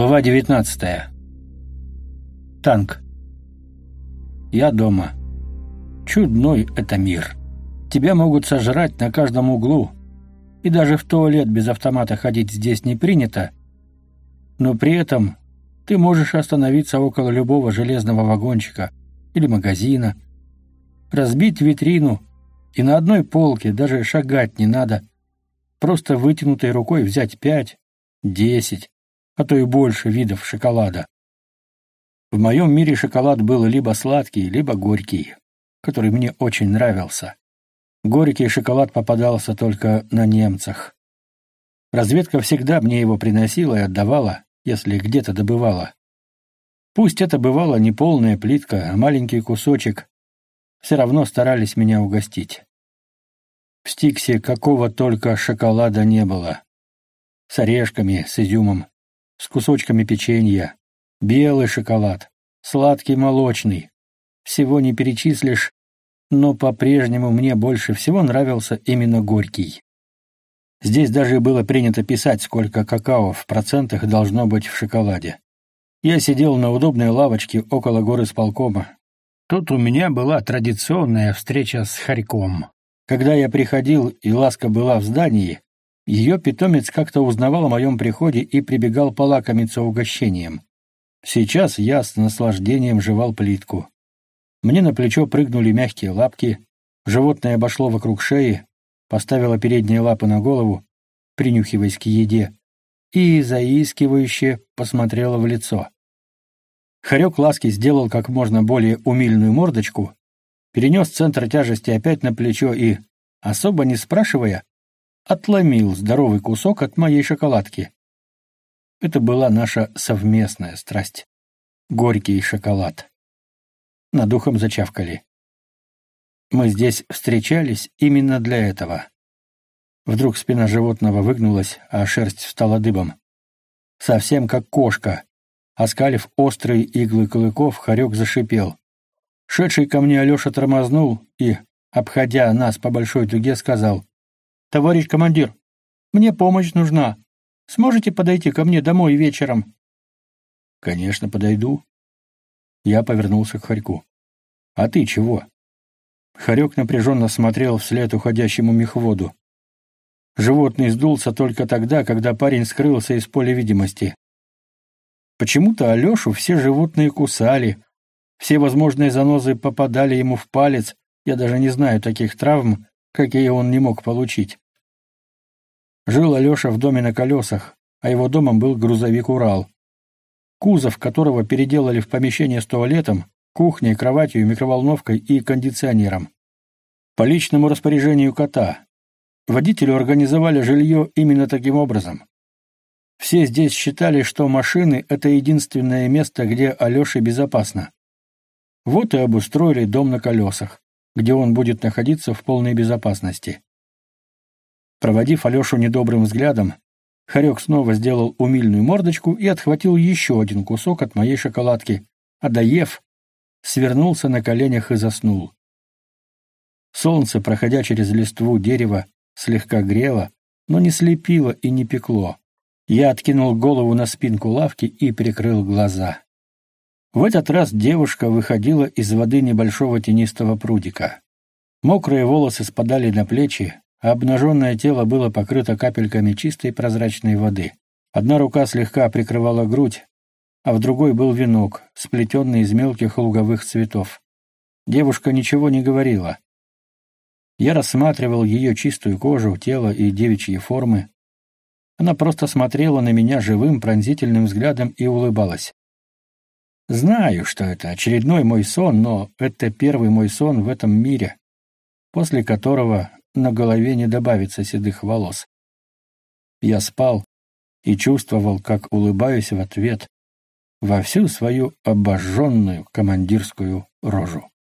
Глава 19. Танк. Я дома. Чудной это мир. Тебя могут сожрать на каждом углу, и даже в туалет без автомата ходить здесь не принято, но при этом ты можешь остановиться около любого железного вагончика или магазина, разбить витрину, и на одной полке даже шагать не надо, просто вытянутой рукой взять 5, 10, а то и больше видов шоколада. В моем мире шоколад был либо сладкий, либо горький, который мне очень нравился. Горький шоколад попадался только на немцах. Разведка всегда мне его приносила и отдавала, если где-то добывала. Пусть это бывала не полная плитка, а маленький кусочек, все равно старались меня угостить. В Стиксе какого только шоколада не было. С орешками, с изюмом, с кусочками печенья, белый шоколад, сладкий молочный. Всего не перечислишь, но по-прежнему мне больше всего нравился именно горький. Здесь даже было принято писать, сколько какао в процентах должно быть в шоколаде. Я сидел на удобной лавочке около горисполкома. Тут у меня была традиционная встреча с Харьком. Когда я приходил, и Ласка была в здании, ее питомец как-то узнавал о моем приходе и прибегал полакомиться угощением. Сейчас я с наслаждением жевал плитку. Мне на плечо прыгнули мягкие лапки, животное обошло вокруг шеи, поставило передние лапы на голову, принюхиваясь к еде, и заискивающе посмотрело в лицо. Хорек Ласки сделал как можно более умильную мордочку, перенес центр тяжести опять на плечо и, особо не спрашивая, отломил здоровый кусок от моей шоколадки. Это была наша совместная страсть. Горький шоколад. Над ухом зачавкали. Мы здесь встречались именно для этого. Вдруг спина животного выгнулась, а шерсть встала дыбом. Совсем как кошка. Оскалив острые иглы клыков, хорек зашипел. Шедший ко мне Алеша тормознул и, обходя нас по большой дуге, сказал: «Товарищ командир, мне помощь нужна. Сможете подойти ко мне домой вечером?» «Конечно, подойду». Я повернулся к Хорьку. «А ты чего?» Хорек напряженно смотрел вслед уходящему мехводу. Животный сдулся только тогда, когда парень скрылся из поля видимости. Почему-то Алешу все животные кусали, все возможные занозы попадали ему в палец, я даже не знаю таких травм, какие он не мог получить. Жил Алеша в доме на колесах, а его домом был грузовик «Урал», кузов которого переделали в помещение с туалетом, кухней, кроватью, микроволновкой и кондиционером. По личному распоряжению кота. Водителю организовали жилье именно таким образом. Все здесь считали, что машины — это единственное место, где Алёше безопасно. Вот и обустроили дом на колесах, где он будет находиться в полной безопасности. Проводив Алешу недобрым взглядом, Хорек снова сделал умильную мордочку и отхватил еще один кусок от моей шоколадки, а доев, свернулся на коленях и заснул. Солнце, проходя через листву дерева, слегка грело, но не слепило и не пекло. Я откинул голову на спинку лавки и прикрыл глаза. В этот раз девушка выходила из воды небольшого тенистого прудика. Мокрые волосы спадали на плечи, а обнаженное тело было покрыто капельками чистой прозрачной воды. Одна рука слегка прикрывала грудь, а в другой был венок, сплетенный из мелких луговых цветов. Девушка ничего не говорила. Я рассматривал ее чистую кожу, тело и девичьи формы. Она просто смотрела на меня живым, пронзительным взглядом и улыбалась. Знаю, что это очередной мой сон, но это первый мой сон в этом мире, после которого на голове не добавится седых волос. Я спал и чувствовал, как улыбаюсь в ответ во всю свою обожженную командирскую рожу.